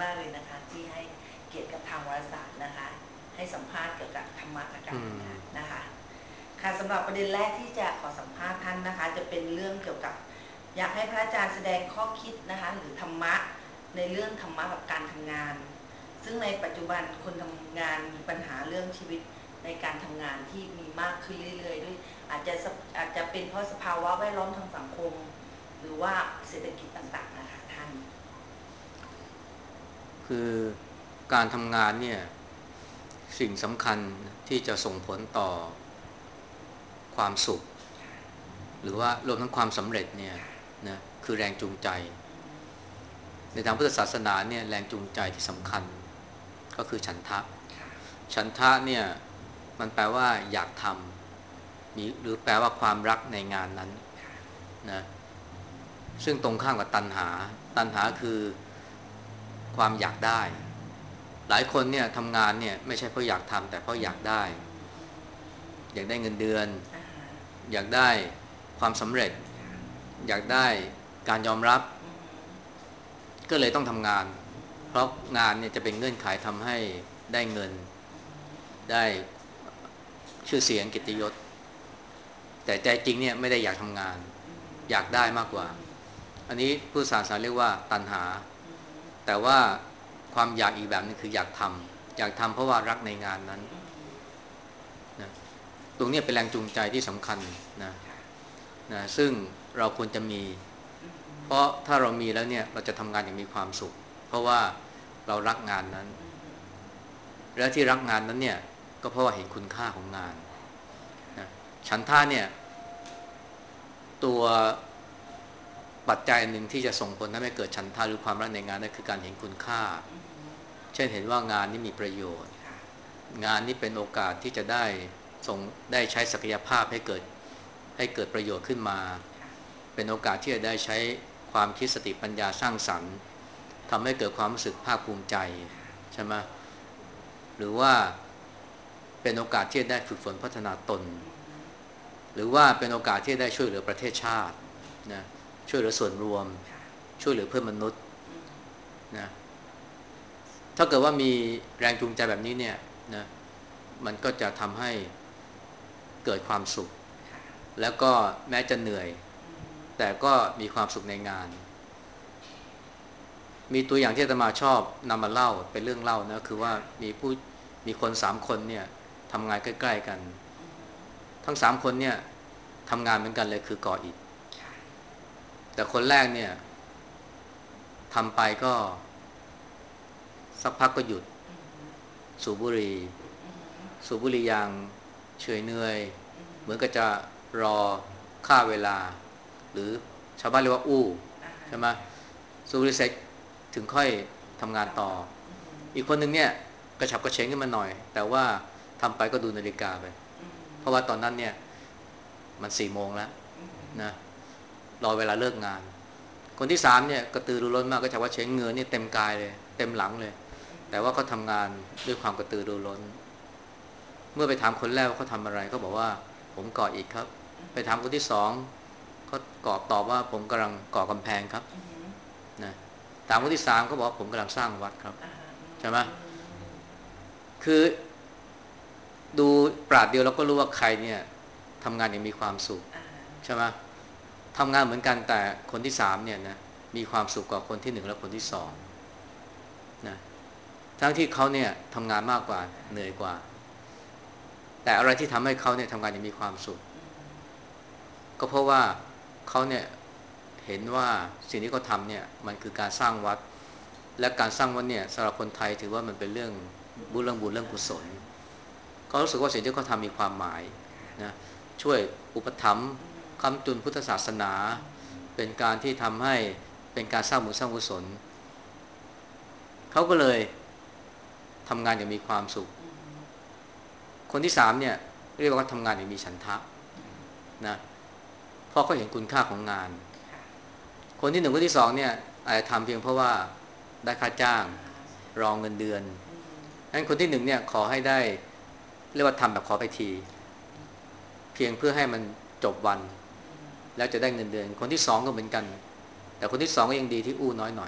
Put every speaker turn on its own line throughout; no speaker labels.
มากๆเลยนะคะที่ให้เกียรติกับทางวารสารนะคะให้สัมภาษณ์เกี่ยวกับธรรมะกับการทำงานนะคะค่ะสำหรับประเด็นแรกที่จะขอสัมภาษณ์ท่านนะคะจะเป็นเรื่องเกี่ยวกับอยากให้พระอาจารย์แสดงข้อคิดนะคะหรือธรรมะในเรื่องธรรมะกับการทำงานซึ่งในปัจจุบันคนทำงานมีปัญหาเรื่องชีวิตในการทำงานที่มีมากขึ้นเรื่อยๆด้วยอาจจะเป็นเพราะสภาวะแวดล้อมทางสังคมหรือว่าเศรษฐกิจต่างๆนะคะท่าน
คือการทำงานเนี่ยสิ่งสำคัญที่จะส่งผลต่อความสุขหรือว่ารวมทั้งความสำเร็จเนี่ยนะคือแรงจูงใจในทางพุทธศาสนาเนี่ยแรงจูงใจที่สำคัญก็คือฉันทะฉันทะเนี่ยมันแปลว่าอยากทำมีหรือแปลว่าความรักในงานนั้นนะซึ่งตรงข้ามกับตัณหาตัณหาคือความอยากได้หลายคนเนี่ยทำงานเนี่ยไม่ใช่เพราะอยากทำแต่เพราะอยากได้อยากได้เงินเดือนอยากได้ความสำเร็จอยากได้การยอมรับก็เลยต้องทำงานเพราะงานเนี่ยจะเป็นเงื่อนไขทำให้ได้เงินได้ชื่อเสียงเกียรติยศแต่ใจจริงเนี่ยไม่ได้อยากทำงานอยากได้มากกว่าอันนี้ผู้ศาสนาเรียกว่าตัณหาแต่ว่าความอยากอีกแบบนึงคืออยากทำเพราะว่ารักในงานนั้นนะตรงนี้เป็นแรงจูงใจที่สำคัญนะซึ่งเราควรจะมีเพราะถ้าเรามีแล้วเนี่ยเราจะทำงานอย่างมีความสุขเพราะว่าเรารักงานนั้นและที่รักงานนั้นเนี่ยก็เพราะว่าเห็นคุณค่าของงานนะฉันท่าเนี่ยตัวปัจจัยหนึ่งที่จะส่งผลทำให้เกิดฉันทะหรือความรักในงานนั่นคือการเห็นคุณค่าเช่นเห็นว่างานนี้มีประโยชน์งานนี้เป็นโอกาสที่จะได้ใช้ศักยภาพให้เกิดประโยชน์ขึ้นมาเป็นโอกาสที่จะได้ใช้ความคิดสติปัญญาสร้างสรรค์ทำให้เกิดความรู้สึกภาคภูมิใจใช่ไหมหรือว่าเป็นโอกาสที่จะได้ฝึกฝนพัฒนาตนหรือว่าเป็นโอกาสที่จะได้ช่วยเหลือประเทศชาตินะช่วยเหลือส่วนรวมช่วยเหลือเพื่อนมนุษย์นะถ้าเกิดว่ามีแรงจูงใจแบบนี้เนี่ยนะมันก็จะทำให้เกิดความสุขแล้วก็แม้จะเหนื่อยแต่ก็มีความสุขในงานมีตัวอย่างที่อาตมาชอบนำมาเล่าเป็นเรื่องเล่านะคือว่ามีคน3 คนเนี่ยทำงานใกล้ๆกันทั้ง3 คนเนี่ยทำงานเหมือนกันเลยคือก่ออิฐแต่คนแรกเนี่ยทำไปก็สักพักก็หยุดสูบบุหรี่อย่างเฉยเนื่อยเหมือนกับจะรอฆ่าเวลาหรือชาวบ้านเรียกว่าอู้ใช่ไหมสูบบุหรี่เสร็จถึงค่อยทำงานต่ออีกคนหนึ่งเนี่ยกระฉับกระเฉงขึ้นมาหน่อยแต่ว่าทำไปก็ดูนาฬิกาไปเพราะว่าตอนนั้นเนี่ยมัน4 โมงแล้วนะรอเวลาเลิกงานคนที่3เนี่ยกระตือรือร้นมากกระฉับกระเฉงเหงื่อนี่เต็มกายเลยเต็มหลังเลยแต่ว่าเขาทำงานด้วยความกระตือรือร้นเมื่อไปถามคนแรกว่าเขาทำอะไรเขาบอกว่าผมก่ออิฐครับไปถามคนที่2เขาตอบว่าผมกำลังก่อกำแพงครับนะถามคนที่3เขาบอกว่าผมกำลังสร้างวัดครับใช่ไหมคือดูปราดเดียวเราก็รู้ว่าใครเนี่ยทำงานอย่างมีความสุขใช่ไหมทำงานเหมือนกันแต่คนที่3เนี่ยนะมีความสุขกว่าคนที่1และคนที่2นะทั้งที่เขาเนี่ยทำงานมากกว่าเหนื่อยกว่าแต่อะไรที่ทำให้เขาเนี่ยทำงานอย่างมีความสุขก็เพราะว่าเขาเนี่ยเห็นว่าสิ่งที่เขาทำเนี่ยมันคือการสร้างวัดและการสร้างวัดเนี่ยสำหรับคนไทยถือว่ามันเป็นเรื่องบุญเรื่องกุศลเขารู้สึกว่าสิ่งที่เขาทำมีความหมายนะช่วยอุปถัมภ์ค้ำจุนพุทธศาสนาเป็นการที่ทำให้เป็นการสร้างบุญสร้างกุศลเขาก็เลยทำงานอย่างมีความสุขคนที่3เนี่ยเรียกว่าทำงานอย่างมีฉันทะนะเพราะเขาเห็นคุณค่าของงานคนที่1คนที่2เนี่ยอาจจะทำเพียงเพราะว่าได้ค่าจ้างรองเงินเดือนงั้นคนที่1เนี่ยขอให้ได้เรียกว่าทำแบบขอไปทีเพียงเพื่อให้มันจบวันแล้วจะได้เงินเดือนคนที่2ก็เหมือนกันแต่คนที่2ก็ยังดีที่อู้น้อยหน่อย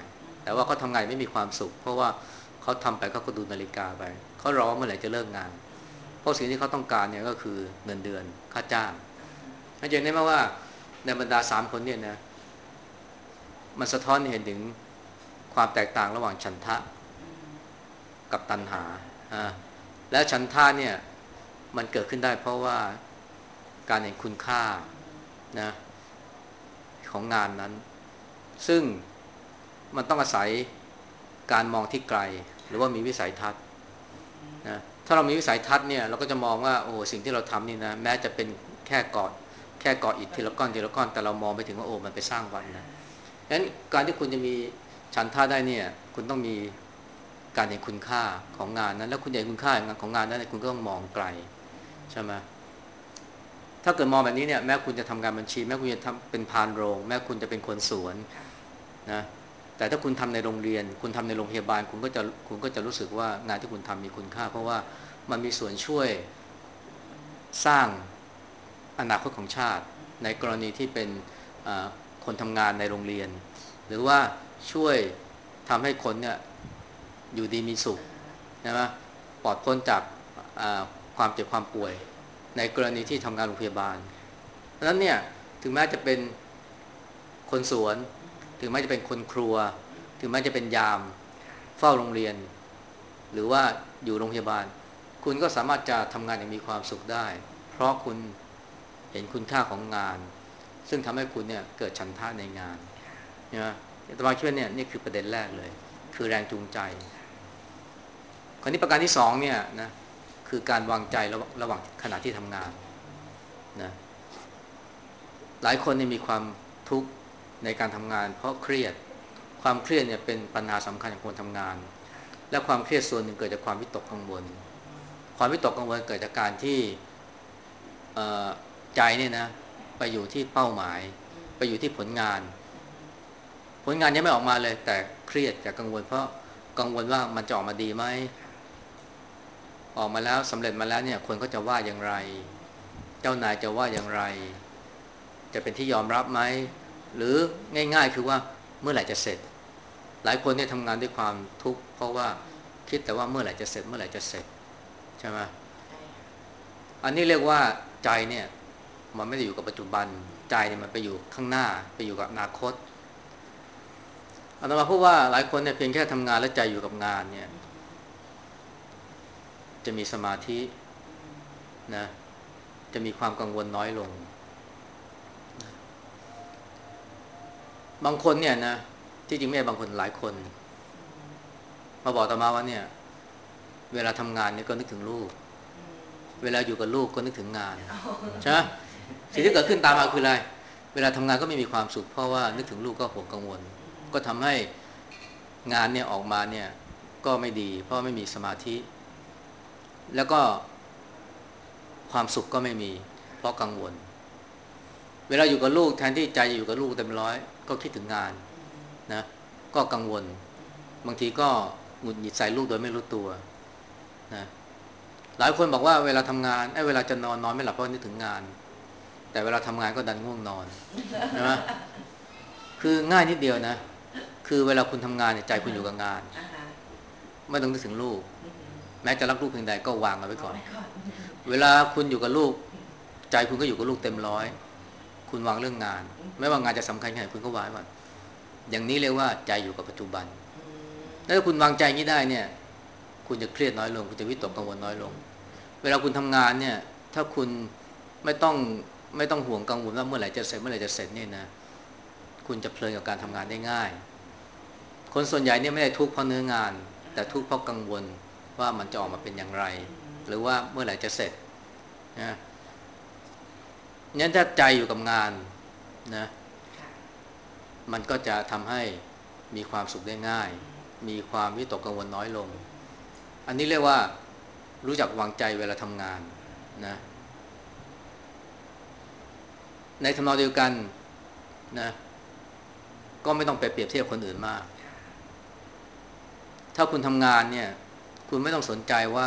แต่ว่าเขาทำงานไม่มีความสุขเพราะว่าเขาทำไปเขาก็ดูนาฬิกาไปเขารอเมื่อไหร่จะเลิกงานเพราะสิ่งที่เขาต้องการเนี่ยก็คือเงินเดือนค่าจ้างเข้าใจได้ไหมว่าในบรรดา3 คนเนี่ยนะมันสะท้อนเห็นถึงความแตกต่างระหว่างฉันทะกับตัณหาและฉันทะเนี่ยมันเกิดขึ้นได้เพราะว่าการเห็นคุณค่านะของงานนั้นซึ่งมันต้องอาศัยการมองที่ไกลหรือว่ามีวิสัยทัศน์นะถ้าเรามีวิสัยทัศน์เนี่ยเราก็จะมองว่าโอ้สิ่งที่เราทำนี่นะแม้จะเป็นแค่ก่ออิฐทีละก้อนทีละก้อนแต่เรามองไปถึงว่าโอ้มันไปสร้างวันนะงั้นการที่คุณจะมีฉันทะได้เนี่ยคุณต้องมีการเห็นคุณค่าของงานนั้นแล้วคุณเห็นคุณค่าของงานนั้นคุณก็ต้องมองไกลใช่ไหมถ้าเกิดมองแบบนี้เนี่ยแม้คุณจะทำงานบัญชีแม้คุณจะทำเป็นพานโรงแม้คุณจะเป็นคนสวนนะแต่ถ้าคุณทำในโรงเรียนคุณทำในโรงพยาบาลคุณก็จะรู้สึกว่างานที่คุณทำมีคุณค่าเพราะว่ามันมีส่วนช่วยสร้างอนาคตของชาติในกรณีที่เป็นคนทำงานในโรงเรียนหรือว่าช่วยทำให้คนเนี่ยอยู่ดีมีสุขนะปลอดพ้นจากความเจ็บความป่วยในกรณีที่ทำงานโรงพยาบาลเพราะฉะนั้นเนี่ยถึงแม้จะเป็นคนสวนถึงแม้จะเป็นคนครัวถึงแม้จะเป็นยามเฝ้าโรงเรียนหรือว่าอยู่โรงพยาบาลคุณก็สามารถจะทำงานอย่างมีความสุขได้เพราะคุณเห็นคุณค่าของงานซึ่งทำให้คุณเนี่ยเกิดฉันทะในงานนะอาตมาคิดว่าเนี่ยนี่คือประเด็นแรกเลยคือแรงจูงใจคราวนี้ประการที่2เนี่ยนะคือการวางใจระหว่างขณะที่ทำงานนะหลายคนเนี่ยมีความทุกข์ในการทำงานเพราะเครียดความเครียดเนี่ยเป็นปัญหาสำคัญของคนทำงานและความเครียดส่วนหนึ่งเกิดจากความวิตกกังวลความวิตกกังวลเกิดจากการที่ใจเนี่ยนะไปอยู่ที่เป้าหมายไปอยู่ที่ผลงานยังไม่ออกมาเลยแต่เครียดจากกังวลเพราะกังวลว่ามันจะออกมาดีไหมออกมาแล้วสำเร็จมาแล้วเนี่ยคนก็จะว่าอย่างไรเจ้านายจะว่าอย่างไรจะเป็นที่ยอมรับไหมหรือง่ายๆคือว่าเมื่อไหร่จะเสร็จหลายคนเนี่ยทำงานด้วยความทุกข์เพราะว่าคิดแต่ว่าเมื่อไหร่จะเสร็จเมื่อไหร่จะเสร็จใช่ไหมอันนี้เรียกว่าใจเนี่ยมันไม่ได้อยู่กับปัจจุบันใจเนี่ยมันไปอยู่ข้างหน้าไปอยู่กับอนาคตอาตมาพูดว่าหลายคนเนี่ยเพียงแค่ทำงานและใจอยู่กับงานเนี่ยจะมีสมาธินะจะมีความกังวลน้อยลงบางคนเนี่ยนะที่จริงไม่ใช่บางคนหลายคนมาบอกอาตมาว่าเนี่ยเวลาทำงานเนี่ยก็นึกถึงลูกเวลาอยู่กับลูกก็นึกถึงงานใช่ไหมสิ่งที่เกิดขึ้นตามมาคืออะไรเวลาทำงานก็ไม่มีความสุขเพราะว่านึกถึงลูกก็ห่วงกังวลก็ทำให้งานเนี่ยออกมาเนี่ยก็ไม่ดีเพราะไม่มีสมาธิแล้วก็ความสุขก็ไม่มีเพราะกังวลเวลาอยู่กับลูกแทนที่ใจอยู่กับลูกเต็มร้อยก็คิดถึงงานนะก็กังวลบางทีก็หงุดหงิดใส่ลูกโดยไม่รู้ตัวนะหลายคนบอกว่าเวลาทำงานเวลาจะนอนไม่หลับเพราะนึกถึงงานแต่เวลาทำงานก็ดันง่วงนอนใช่ไหมคือง่ายนิดเดียวนะคือเวลาคุณทำงานเนี่ยใจคุณอยู่กับงานไม่ต้องนึกถึงลูกแม้จะรักลูกเพียงใดก็วางเอาไว้ก่อนเวลาคุณอยู่กับลูกใจคุณก็อยู่กับลูกเต็มร้อยคุณวางเรื่องงานไม่ว่างานจะสำคัญแค่ไหนคุณก็วางไว้อย่างนี้เรียกว่าใจอยู่กับปัจจุบันถ้าคุณวางใจนี้ได้เนี่ยคุณจะเครียดน้อยลงคุณจะวิตกกังวลน้อยลงเวลาคุณทำงานเนี่ยถ้าคุณไม่ต้องไม่ต้องห่วงกังวลว่าเมื่อไหร่จะเสร็จเมื่อไหร่จะเสร็จเนี่ยนะคุณจะเพลินกับการทำงานได้ง่ายคนส่วนใหญ่เนี่ยไม่ได้ทุกข์เพราะเนื้องานแต่ทุกข์เพราะกังวลว่ามันจะออกมาเป็นอย่างไรหรือว่าเมื่อไหร่จะเสร็จนะงั้นถ้าใจอยู่กับงานนะมันก็จะทำให้มีความสุขได้ง่ายมีความวิตกกังวลน้อยลงอันนี้เรียกว่ารู้จักวางใจเวลาทำงานนะในทำนองเดียวกันนะก็ไม่ต้องไปเปรียบเทียบคนอื่นมากถ้าคุณทำงานเนี่ยคุณไม่ต้องสนใจว่า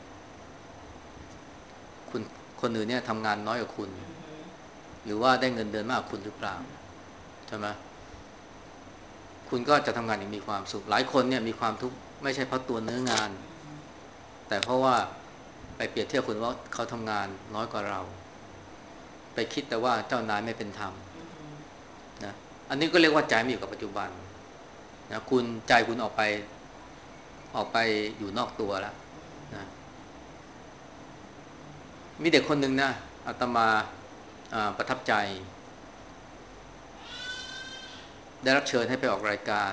คุณคนอื่นเนี่ยทำงานน้อยกว่าคุณหรือว่าได้เงินเดือนมากกว่าคุณหรือเปล่าใช่ไหมคุณก็จะทำงานอย่างมีความสุขหลายคนเนี่ยมีความทุกข์ไม่ใช่เพราะตัวเนื้องานแต่เพราะว่าไปเปรียบเทียบคุณว่าเขาทำงานน้อยกว่าเราไปคิดแต่ว่าเจ้านายไม่เป็นธรรมนะอันนี้ก็เรียกว่าใจไม่อยู่กับปัจจุบันนะคุณใจคุณออกไปอยู่นอกตัวแล้วนะมีเด็กคนหนึ่งนะอาตมาประทับใจได้รับเชิญให้ไปออกรายการ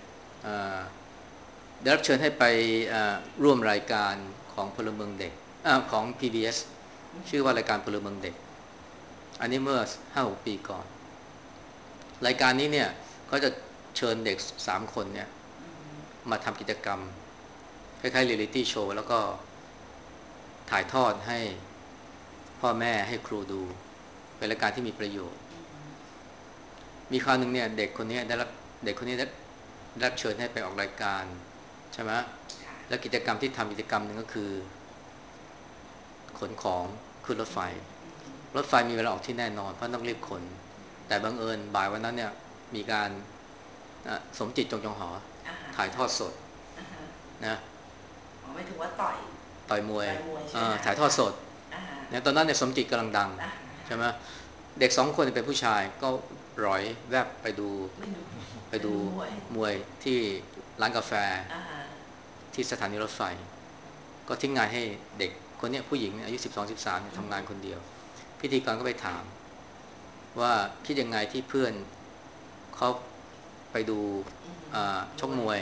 ได้รับเชิญให้ไปร่วมรายการของพลเมืองเด็กของ PBS ชื่อว่ารายการพลเมืองเด็กอันนี้เมื่อ 5-6 ปีก่อนรายการนี้เนี่ยเขาจะเชิญเด็ก3คนเนี่ยมาทำกิจกรรมคล้ายๆเรียลลิตี้โชว์แล้วก็ถ่ายทอดให้พ่อแม่ให้ครูดูเป็นรายการที่มีประโยชน์มีคราวหนึ่งเนี่ยเด็กคนนี้ได้รับเชิญให้ไปออกรายการใช่ไหมแล้วกิจกรรมที่ทำกิจกรรมหนึ่งก็คือขนของขึ้นรถไฟมีเวลาออกที่แน่นอนเพราะต้องรีบขนแต่บังเอิญบ่ายวันนั้นเนี่ยมีการสมจิตจงจงหอถ่ายทอดสดนะ
ไม่ถือว่า
ต่อยมวยถ่ายทอดสดเนี่ยตอนนั้นเนี่ยสมจิตกำลังดังใช่ไหมเด็ก2 คนเป็นผู้ชายก็ร้อยแวบไปดูมวยที่ร้านกาแฟที่สถานีรถไฟก็ทิ้งงานให้เด็กคนนี้ผู้หญิงอายุ12-13ทำงานคนเดียวพิธีกรก็ไปถามว่าคิดยังไงที่เพื่อนเขาไปดูชกมวย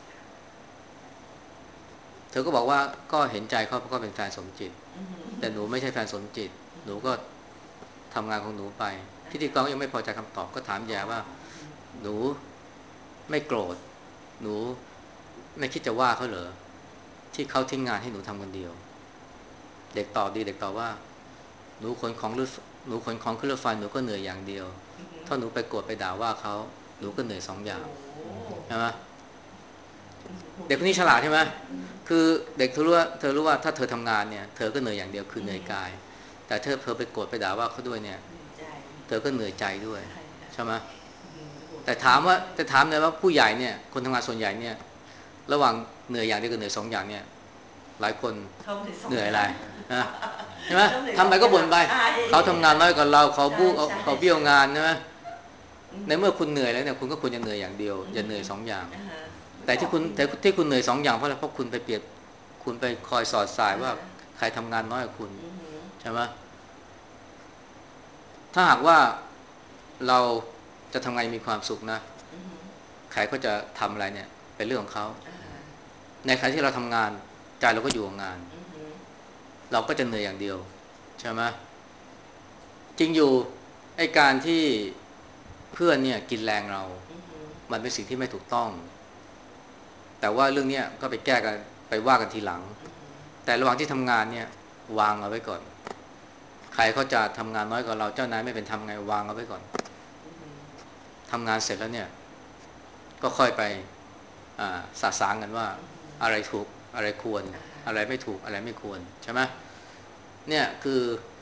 เธอก็บอกว่าก็เห็นใจเขาเพราะเขาเป็นแฟนสมจิตแต่หนูไม่ใช่แฟนสมจิตหนูก็ทำงานของหนูไปพิธีกรก็ยังไม่พอใจคำตอบก็ถามแย่ว่าหนูไม่โกรธหนูไม่คิดจะว่าเขาเหรอที่เขาทิ้งงานให้หนูทำคนเดียวเด็กตอบว่าหนูขนของขึ้นรถไฟหนูก็เหนื่อยอย่างเดียวถ้าหนูไปโกรธไปด่าว่าเขาหนูก็เหนื่อย2 อย่างใช่ไหมเด็กคนนี้ฉลาดใช่ไหมคือเด็กเธอรู้ว่าถ้าเธอทำงานเนี่ยเธอก็เหนื่อยอย่างเดียวคือเหนื่อยกายแต่เธอไปโกรธไปด่าว่าเขาด้วยเนี่ยเธอก็เหนื่อยใจด้วยใช่ไหมแต่ถามเลยว่าผู้ใหญ่เนี่ยคนทำงานส่วนใหญ่เนี่ยระหว่างเหนื่อยอย่างเดียวกับเหนื่อย2 อย่างเนี่ยหลายคนเหนื่อยอะไรนะใช่ไหมทำไปก็บ่นไปเขาทำงานน้อยกว่าเราเขาเบี้ยวงานใช่ไหมในเมื่อคุณเหนื่อยแล้วเนี่ยคุณก็ควรจะเหนื่อยอย่างเดียวอย่าเหนื่อย2 อย่างแต่ที่คุณเหนื่อย2 อย่างเพราะอะไรเพราะคุณไปเปรียบคุณไปคอยสอดสายว่าใครทำงานน้อยกว่าคุณใช่ไหมถ้าหากว่าเราจะทำไงมีความสุขนะใครก็จะทำอะไรเนี่ยเป็นเรื่องของเขาในขณะที่เราทำงานใจเราก็อยู่กับงานเราก็จะเหนื่อยอย่างเดียวใช่ไหมจริงอยู่ไอ้การที่เพื่อนเนี่ยกินแรงเรามันเป็นสิ่งที่ไม่ถูกต้องแต่ว่าเรื่องนี้ก็ไปแก้กันไปว่ากันทีหลังแต่ระหว่างที่ทำงานเนี่ยวางเอาไว้ก่อนใครเขาจะทำงานน้อยกว่าเราเจ้านายไม่เป็นทำไงวางเอาไว้ก่อนทำงานเสร็จแล้วเนี่ยก็ค่อยไปสะสางกันว่าอะไรถูกอะไรควรอะไรไม่ถูกอะไรไม่ควรใช่ไหมเนี่ยคือ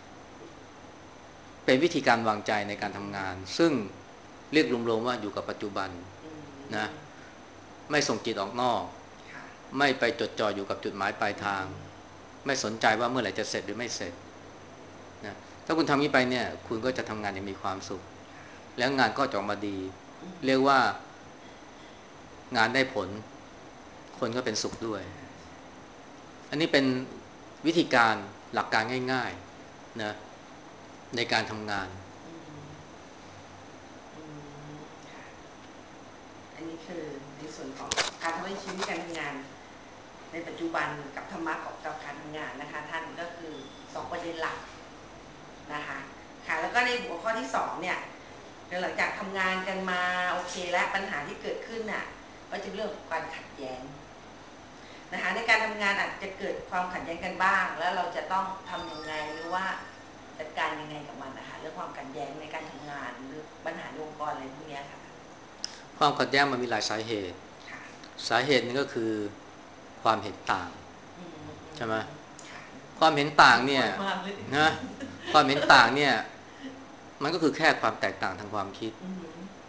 เป็นวิธีการวางใจในการทำงานซึ่งเรียกรวมๆว่าอยู่กับปัจจุบันนะไม่ส่งจิตออกนอกไม่ไปจดจ่ออยู่กับจุดหมายปลายทางไม่สนใจว่าเมื่อไหร่จะเสร็จหรือไม่เสร็จนะถ้าคุณทำนี้ไปเนี่ยคุณก็จะทำงานอย่างมีความสุขแล้วงานก็จะออกมาดีเรียกว่างานได้ผลคนก็เป็นสุขด้วยอันนี้เป็นวิธีการหลักการง่ายๆนะในการทำงาน
อันนี้คือในส่วนของการทำให้ชีวิตการทำงานในปัจจุบันกับธรรมะของการทำงานนะคะท่านก็คือ2 ประเด็นหลักนะคะค่ะแล้วก็ในหัวข้อที่2เนี่ยหลังจากทำงานกันมาโอเคและปัญหาที่เกิดขึ้นน่ะก็จะเรื่องของการขัดแย้งนะคะในการทำงานอาจจะเกิดความขัดแย้งกันบ้างแล้วเราจะต้องทำยังไงหรือว่าจัดการยังไงกับมันนะคะเรื่องความขัดแย้งในการทำงานหรือปัญหาในองค์กรอะไรพวกนี้ค่ะ
ความขัดแย้งมันมีหลายสาเหตุสาเหตุนึงก็คือความเห็นต่างใช่ไหมความเห็นต่างเนี่ยนะความเห็นต่างเนี่ยมันก็คือแค่ความแตกต่างทางความคิด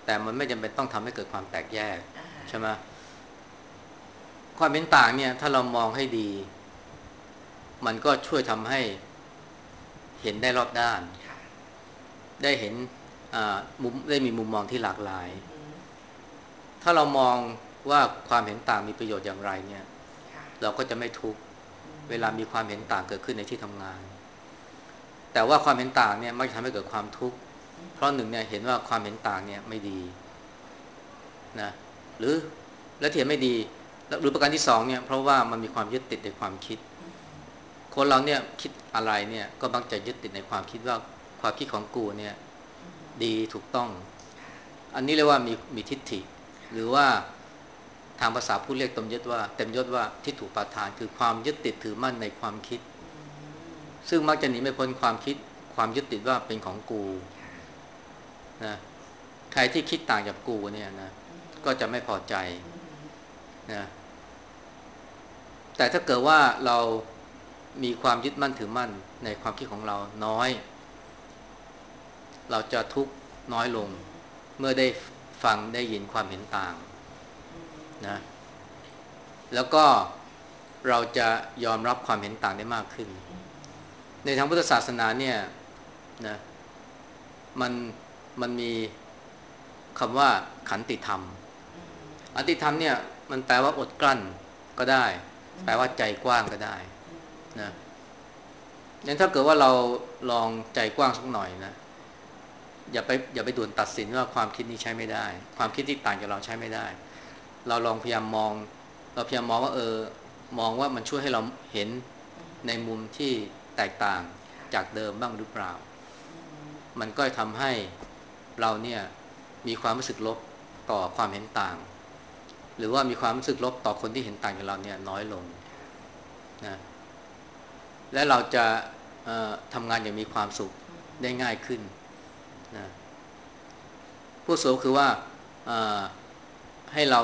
แต่มันไม่จำเป็นต้องทำให้เกิดความแตกแยก
อ่าฮะ
ใช่ไหมความเห็นต่างเนี่ยถ้าเรามองให้ดีมันก็ช่วยทำให้เห็นได้รอบด้าน
ค่ะ
ได้เห็นมุมได้มีมุมมองที่หลากหลาย
อืม
ถ้าเรามองว่าความเห็นต่างมีประโยชน์อย่างไรเนี่ย
ค่ะ
เราก็จะไม่ทุกข์
อื
เวลามีความเห็นต่างเกิดขึ้นในที่ทำงานแต่ว่าความเห็นต่างเนี่ยมักจะทำให้เกิดความทุกข์เพราะหนึ่งเนี่ยเห็นว่าความเห็นต่างเนี่ยไม่ดีนะหรือและที่เห็นไม่ดีหรือประการที่สองเนี่ยเพราะว่ามันมีความยึดติดในความคิดคนเราเนี่ยคิดอะไรเนี่ยก็มักจะยึดติดในความคิดว่าความคิดของกูเนี่ยดีถูกต้องอันนี้เรียกว่ามีทิฏฐิหรือว่าทางภาษาพูดเรียกเต็มยศว่าทิฏฐุปาทานคือความยึดติดถือมั่นในความคิดซึ่งมักจะหนีไม่พ้นความคิดความยึดติดว่าเป็นของกูนะใครที่คิดต่างจากกูเนี่ยนะก็จะไม่พอใจนะแต่ถ้าเกิดว่าเรามีความยึดมั่นถือมั่นในความคิดของเราน้อยเราจะทุกข์น้อยลงเมื่อได้ฟังได้ยินความเห็นต่างนะแล้วก็เราจะยอมรับความเห็นต่างได้มากขึ้นในทางพุทธศาสนาเนี่ยนะมันมันมีคำว่าขันติธรรมขันติธรรมเนี่ยมันแปลว่าอดกลั้นก็ได้แปลว่าใจกว้างก็ได้นะงั้นถ้าเกิดว่าเราลองใจกว้างสักหน่อยนะอย่าไปด่วนตัดสินว่าความคิดนี้ใช้ไม่ได้ความคิดที่ต่างจากเราใช้ไม่ได้เราลองพยายามมองว่ามองว่ามันช่วยให้เราเห็นในมุมที่แตกต่างจากเดิมบ้างหรือเปล่ามันก็ทำให้เราเนี่ยมีความรู้สึกลบต่อความเห็นต่างหรือว่ามีความรู้สึกลบต่อคนที่เห็นต่างจากเราเนี่ยน้อยลงนะและเราจะทำงานอย่างมีความสุขได้ง่ายขึ้นนะผู้สูงคือว่าให้เรา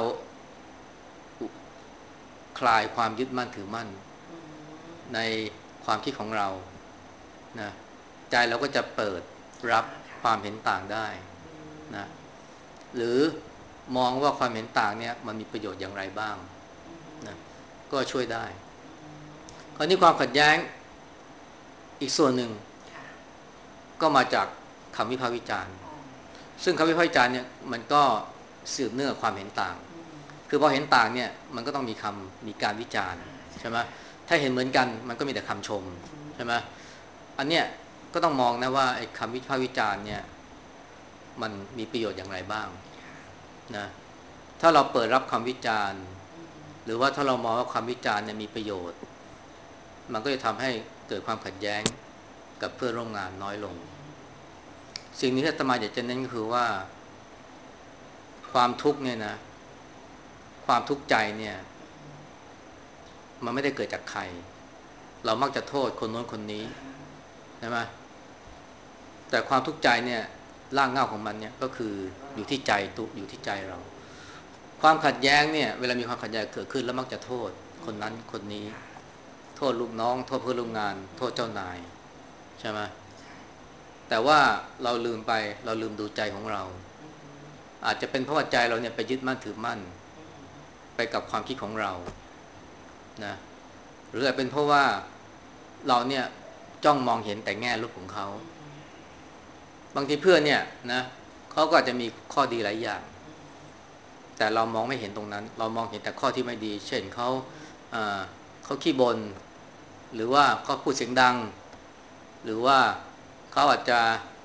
คลายความยึดมั่นถือมั่นในความคิดของเรานะใจเราก็จะเปิดรับความเห็นต่างได้นะหรือมองว่าความเห็นต่างเนี่ยมันมีประโยชน์อย่างไรบ้างนะก็ช่วยได้คราวนี้ความขัดแย้งอีกส่วนหนึ่งก็มาจากคำวิพากษ์วิจารณ์ซึ่งคำวิพากษ์วิจารณ์เนี่ยมันก็สืบเนื่องความเห็นต่างคือพอเห็นต่างเนี่ยมันก็ต้องมีการวิจารณ์ใช่ไหมถ้าเห็นเหมือนกันมันก็มีแต่คำชมใช่ไหมอันเนี้ยก็ต้องมองนะว่าไอ้คำวิพากษ์วิจารณ์เนี่ยมันมีประโยชน์อย่างไรบ้างนะถ้าเราเปิดรับคำวิจารณ์หรือว่าถ้าเรามองว่าคำวิจารณ์เนี่ยมีประโยชน์มันก็จะทำให้เกิดความขัดแย้งกับเพื่อนร่วมงานน้อยลงสิ่งนี้ที่อาตมาอยากจะเน้นก็คือว่าความทุกข์เนี่ยนะความทุกข์ใจเนี่ยมันไม่ได้เกิดจากใครเรามักจะโทษคนโน้นคนนี้ใช่ไหมแต่ความทุกข์ใจเนี่ยรากเหง้าของมันเนี่ยก็คืออยู่ที่ใจอยู่ที่ใจเราความขัดแย้งเนี่ยเวลามีความขัดแย้งเกิดขึ้นแล้วมักจะโทษคนนั้นคนนี้โทษลูกน้องโทษเพื่อนร่วมงานโทษเจ้านายใช่ไหมแต่ว่าเราลืมดูใจของเราอาจจะเป็นเพราะว่าใจเราเนี่ยไปยึดมั่นถือมั่นไปกับความคิดของเรานะหรืออาจเป็นเพราะว่าเราเนี่ยจ้องมองเห็นแต่แง่ลบของเขาบางทีเพื่อนเนี่ยนะเขาก็อาจจะมีข้อดีหลายอย่างแต่เรามองไม่เห็นตรงนั้นเรามองเห็นแต่ข้อที่ไม่ดีเช่นเขาขี้บ่นหรือว่าเขาพูดเสียงดังหรือว่าเขาอาจจะ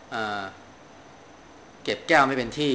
เก็บแก้วไม่เป็นที่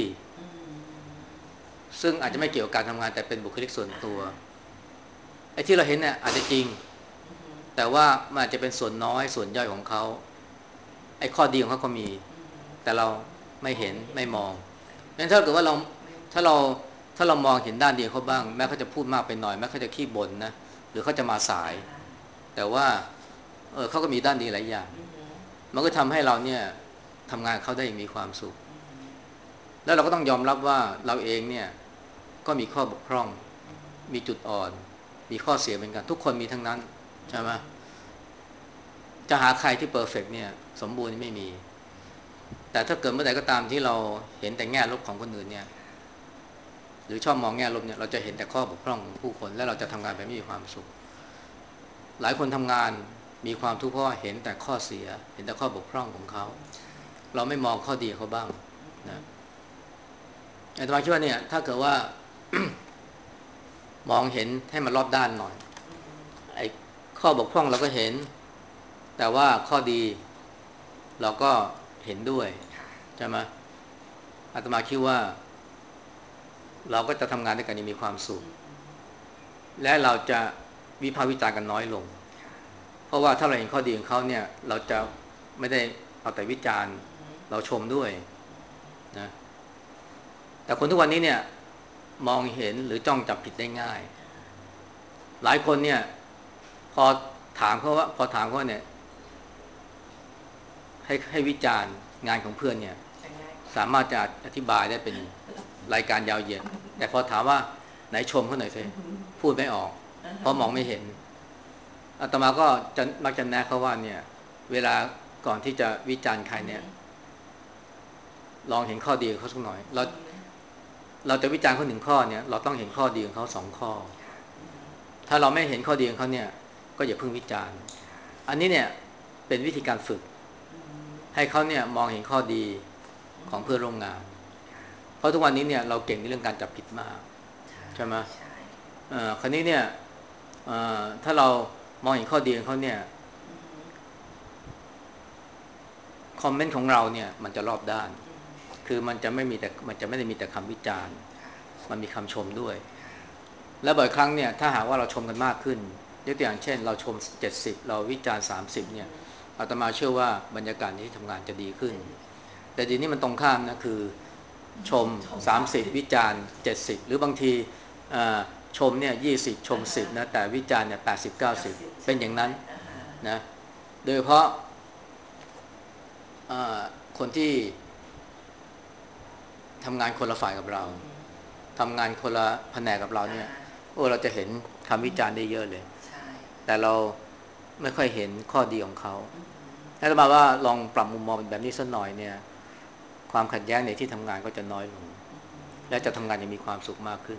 ซึ่งอาจจะไม่เกี่ยวกับการทำงานแต่เป็นบุคลิกส่วนตัวไอ้ที่เราเห็นเนี่ยอาจจะจริงแต่ว่ามันอาจจะเป็นส่วนน้อยส่วนย่อยของเขาไอ้ข้อดีของเขาก็มีแต่เราไม่เห็นไม่มองงั้นถ้าเกิดว่าถ้าเราถ้าเรามองเห็นด้านดีเขาบ้างแม้เขาจะพูดมากไปหน่อยแม้เขาจะขี้บ่นนะหรือเขาจะมาสายแต่ว่าเขาก็มีด้านดีหลายอย่างมันก็ทำให้เราเนี่ยทำงานเขาได้อย่างมีความสุขแล้วเราก็ต้องยอมรับว่าเราเองเนี่ยก็มีข้อบกพร่องมีจุดอ่อนมีข้อเสียเหมือนกันทุกคนมีทั้งนั้นใช่ไหมจะหาใครที่เพอร์เฟกต์เนี่ยสมบูรณ์ไม่มีแต่ถ้าเกิดเมื่อใดก็ตามที่เราเห็นแต่แง่ลบของคนอื่นเนี่ยหรือชอบมองแง่ลบเนี่ยเราจะเห็นแต่ข้อบกพร่องของผู้คนและเราจะทำงานแบบไม่มีความสุขหลายคนทำงานมีความทุกข์เพราะเห็นแต่ข้อเสียเห็นแต่ข้อบกพร่องของเขาเราไม่มองข้อดีเขาบ้างนะอาตมาคิดว่าเนี่ยถ้าเกิดว่า มองเห็นให้มันรอบด้านหน่อยไอ้ข้อบกพร่องเราก็เห็นแต่ว่าข้อดีเราก็เห็นด้วยใช่ไหมอาตมาคิดว่าเราก็จะทำงานด้วยกันอย่างมีความสุขและเราจะวิพากษ์วิจารณ์กันน้อยลงเพราะว่าถ้าเราเห็นข้อดีของเขาเนี่ยเราจะไม่ได้เอาแต่วิจารณ์เราชมด้วยนะแต่คนทุกวันนี้เนี่ยมองเห็นหรือจ้องจับผิดได้ง่ายหลายคนเนี่ยพอถามเขาว่าเนี่ยให้วิจารณ์งานของเพื่อนเนี่ยสามารถจะอธิบายได้เป็นรายการยาวเหยียดแต่พอถามว่าไหนชมเขาหน่อยสิพูดไม่ออกเพราะมองไม่เห็นอาตมาก็จะมักจะแนะเขาว่าเนี่ยเวลาก่อนที่จะวิจารณ์ใครเนี่ยลองเห็นข้อดีของเขาสักหน่อยเราจะวิจารณ์เขาหนึ่งข้อเนี่ยเราต้องเห็นข้อดีของเขาสองข้อถ้าเราไม่เห็นข้อดีของเขาเนี่ยก็อย่าเพิ่งวิจารณ์อันนี้เนี่ยเป็นวิธีการฝึกให้เขาเนี่ยมองเห็นข้อดีของเพื่อนร่วมงานเพราะทุกวันนี้เนี่ยเราเก่งในเรื่องการจับผิดมากใช่ไหมคราวนี้เนี่ยถ้าเรามองเห็นข้อดีของเขาเนี่ยคอมเมนต์ของเราเนี่ยมันจะรอบด้านคือมันจะไม่ได้มีแต่คำวิจารณ์มันมีคำชมด้วยและบ่อยครั้งเนี่ยถ้าหากว่าเราชมกันมากขึ้นยกตัวอย่างเช่นเราชม70เราวิจารณ์30เนี่ยอาตมาเชื่อว่าบรรยากาศที่ทำงานจะดีขึ้นแต่ทีนี้มันตรงข้ามนะคือชม30วิจารณ์70หรือบางทีชมเนี่ย20ชม10นะแต่วิจารณ์เนี่ย80 90เป็นอย่างนั้นนะโดยเฉพาะคนที่ทำงานคนละฝ่ายกับเราทำงานคนละแผนกกับเราเนี่ยเราจะเห็นคำวิจารณ์ได้เยอะเลยแต่เราไม่ค่อยเห็นข้อดีของเขาถ้ามาว่าลองปรับมุมมองแบบนี้สักหน่อยเนี่ยความขัดแย้งในที่ทำงานก็จะน้อยลงและจะทำงานอย่างมีความสุขมากขึ้น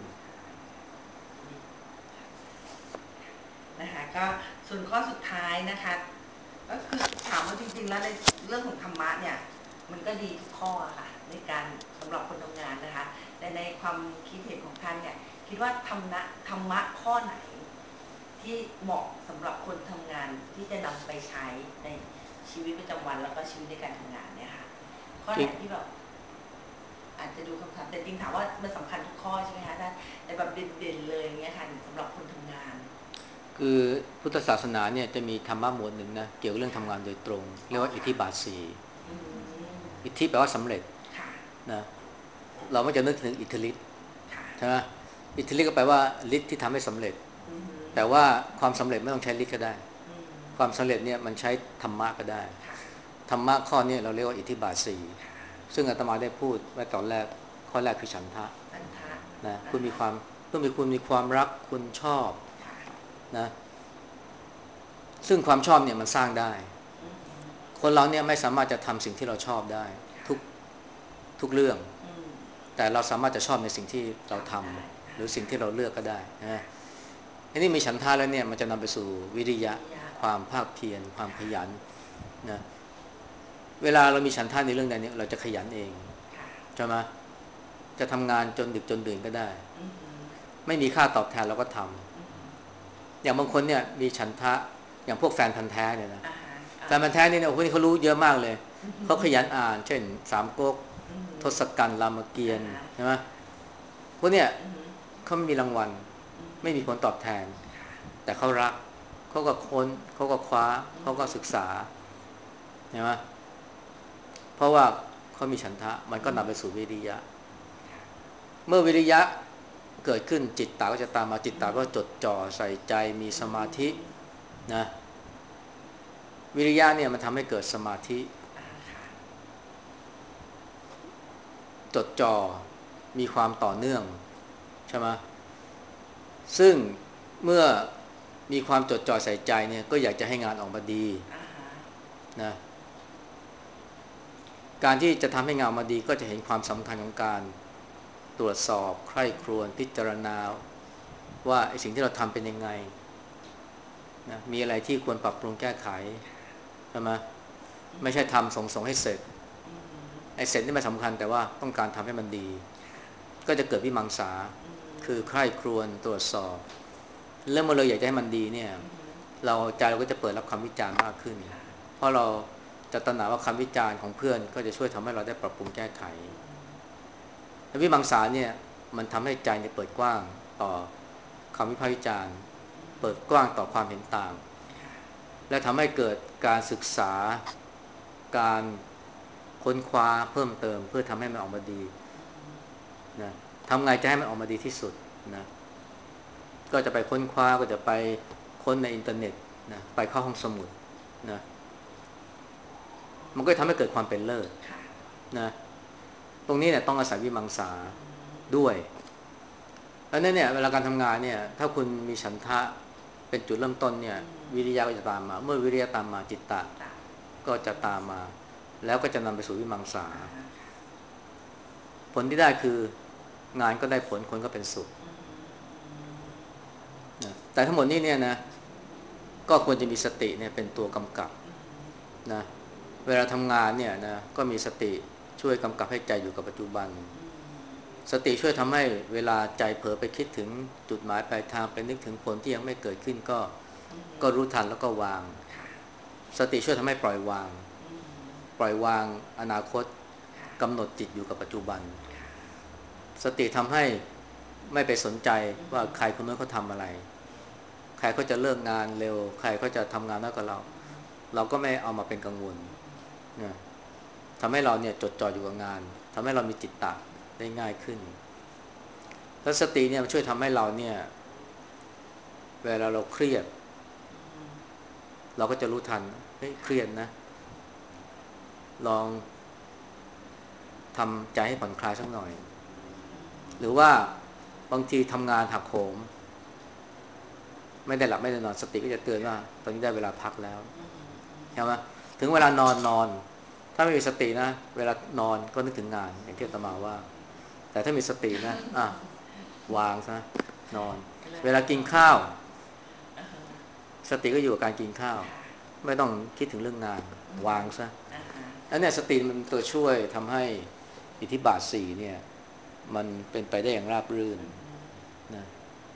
นะคะก็ส่วนข้อสุดท้ายนะคะก็คือถามว่าจริงๆแล้วในเรื่องของธรรมะเนี่ยมันก็ดีทุกข้อค่ะในการสำหรับคนทำงานนะคะแต่ในความคิดเห็นของท่านเนี่ยคิดว่าธรรมะข้อไหนที่เหมาะสำหรับคนทำงานที่จะนำไปใช้ในชีวิตประจำวันแล้วก็ชีวิตในการทำงานเนี่ยค่ะข้อไหนที่แบบอาจจะดูคำถามแต่จริงถามว่ามันสำคัญทุกข้อใช่ไหมคะแต่แบบเด่นๆเลยเงี้ยค่ะสำหรับคนทำงาน
คือพุทธศาสนาเนี่ยจะมีธรรมะหมวดหนึ่งนะเกี่ยวกับเรื่องทำงานโดยตรงเรียกว่าอิทธิบาท4อิทธิแปลว่าสำเร็จนะเราไม่จะนึกถึงอิทธิฤทธิ์ใช่ไหมอิทธิฤทธิ์ก็แปลว่าฤทธิ์ที่ทำให้สำเร็จแต่ว่าความสำเร็จไม่ต้องใช้ฤทธิ์ก็ได้ความสำเร็จเนี่ยมันใช้ธรรมะก็ได้ธรรมะข้อนี้เราเรียกว่าอิทธิบาท4ซึ่งอาตมาได้พูดไว้ตอนแรกข้อแรกคือฉันทะนะคุณมีความรักคุณชอบนะซึ่งความชอบเนี่ยมันสร้างได้คนเราเนี่ยไม่สามารถจะทำสิ่งที่เราชอบได้ทุกเรื่องแต่เราสามารถจะชอบในสิ่งที่เราทำหรือสิ่งที่เราเลือกก็ได้นะทีนี้มีฉันทะแล้วเนี่ยมันจะนำไปสู่วิริยะความภาคเพียรความขยันนะเวลาเรามีฉันทะในเรื่องใดเนี่ยเราจะขยันเองใช่ไหมจะทำงานจนดึกจนดื่นก็ได้ไม่มีค่าตอบแทนเราก็ทำอย่างบางคนเนี่ยมีฉันทะอย่างพวกแฟนพันธ์แท้เนี่ยนะแฟนพันธ์แท้นี่เนี่ยพวกนี้เขารู้เยอะมากเลยเขาขยันอ่านเช่นสามก๊กทศกัณฐ์รามเกียรติ์ใช่ไหมพวกเนี่ยเขาไม่มีรางวัลไม่มีผลตอบแทนแต่เขารักเขาก็ค้นเขาก็คว้าเขาก็ศึกษาใช่ไหมเพราะว่าเขามีฉันทะมันก็นำไปสู่วิริยะเมื่อวิริยะเกิดขึ้นจิตตาก็จะตามมาจิตตาก็จดจ่อใส่ใจมีสมาธินะวิริยะเนี่ยมันทำให้เกิดสมาธิจดจ่อมีความต่อเนื่องใช่ไหมซึ่งเมื่อมีความจดจ่อใส่ใจเนี่ยก็อยากจะให้งานออกมาดีนะแการที่จะทำให้งานมาดีก็จะเห็นความสำคัญของการตรวจสอบใคร่ครวญพิจารณาว่าไอ้สิ่งที่เราทำเป็นยังไงนะมีอะไรที่ควรปรับปรุงแก้ไขใช่ไหมไม่ใช่ทำส่งให้เสร็จไอ้เสร็จนี่ไม่สำคัญแต่ว่าต้องการทำให้มันดีก็จะเกิดวิมังสาคือใคร่ครวญตรวจสอบเรื่องเมื่อเราอยากจะให้มันดีเนี่ยใจเราก็จะเปิดรับคำวิจารณ์มากขึ้นเพราะเราจะตระหนักว่าคำวิจารณ์ของเพื่อนก็จะช่วยทำให้เราได้ปรับปรุงแก้ไขและวิมังสาเนี่ยมันทำให้ใจเนี่ยเปิดกว้างต่อคำวิพากษ์วิจารณ์เปิดกว้างต่อความเห็นต่างและทำให้เกิดการศึกษาการค้นคว้าเพิ่มเติมเพื่อทำให้มันออกมาดีนะทำไงจะให้มันออกมาดีที่สุดนะก็จะไปค้นคว้าก็จะไปค้นในอินเทอร์เน็ตนะไปเข้าห้องสมุดนะมันก็ทำให้เกิดความเป็นเลิศนะตรงนี้เนี่ยต้องอาศัยวิมังสาด้วยแล้วเนี่ยเวลาการทำงานเนี่ยถ้าคุณมีฉันทะเป็นจุดเริ่มต้นเนี่ยวิริยะก็จะตามมาเมื่อวิริยะตามมาจิตตะก็จะตามมาแล้วก็จะนำไปสู่วิมังสาผลที่ได้คืองานก็ได้ผลคนก็เป็นสุขนะแต่ทั้งหมดนี้เนี่ยนะก็ควรจะมีสติเนี่ยเป็นตัวกำกับนะเวลาทำงานเนี่ยนะก็มีสติช่วยกำกับให้ใจอยู่กับปัจจุบันสติช่วยทำให้เวลาใจเผลอไปคิดถึงจุดหมายปลายทางไปนึกถึงผลที่ยังไม่เกิดขึ้นก็รู้ทันแล้วก็วางสติช่วยทำให้ปล่อยวางอนาคตกำหนดจิตอยู่กับปัจจุบันสติทำให้ไม่ไปสนใจว่าใครคนนั้นเขาทำอะไรใครเขาจะเลิกงานเร็วใครเขาจะทำงานน้อยกว่าเราก็ไม่เอามาเป็นกังวลนะทำให้เราเนี่ยจดจ่ออยู่กับงานทำให้เรามีจิตตะได้ง่ายขึ้นแล้วสติเนี่ยมันช่วยทำให้เราเนี่ยเวลาเราเครียดเราก็จะรู้ทันเฮ้ยเครียดนะลองทำใจให้ผ่อนคลายสักหน่อยหรือว่าบางทีทำงานหักโหมไม่ได้หลับไม่ได้นอนสติก็จะเตือนว่าตอนนี้ได้เวลาพักแล้วใช่ไหมถึงเวลานอนถ้าไม่มีสตินะเวลานอนก็นึกถึงงานอย่างที่อาตมาว่าแต่ถ้ามีสตินะวางซะนอนเวลากินข้าวสติก็อยู่กับการกินข้าวไม่ต้องคิดถึงเรื่องงานวางซะอันนี้สติมันตัวช่วยทำให้อิทธิบาทสี่เนี่ยมันเป็นไปได้อย่างราบรื่นนะ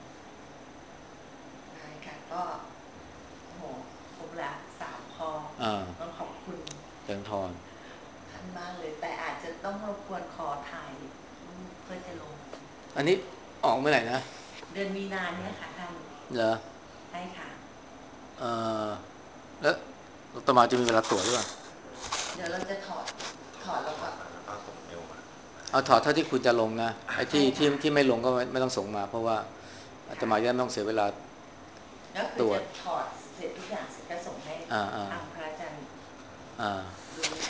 ได้ค่ะก็โหครบละ3 ข้อต้องขอบคุณ
เจริญพร
ท่านมากเลยแต่อาจจะต้องรบกวนขอถ่ายรูปเพื่อจะลง
อันนี้ออกเมื่อไหร่นะ
เดือนมีนาเนี่ยค่ะท่าน
เหรอ
ใช่ค่ะ
เออแล้วต่อมาจะมีเวลาตรวจหรือเปล่า
เดี๋ยวเราจะถอดแล้วก็
ส่งเมลมาเอาถอดเท่าที่คุณจะลงนะไอ้ที่ไม่ลงก็ไม่ต้องส่งมาเพราะว่าอาตมาจะไม่ต้องเสียเวลา
ก็คือจะถอดเสร็จทุกอย่างเสร็จก็ส่งให้ทางพระอาจารย์ดู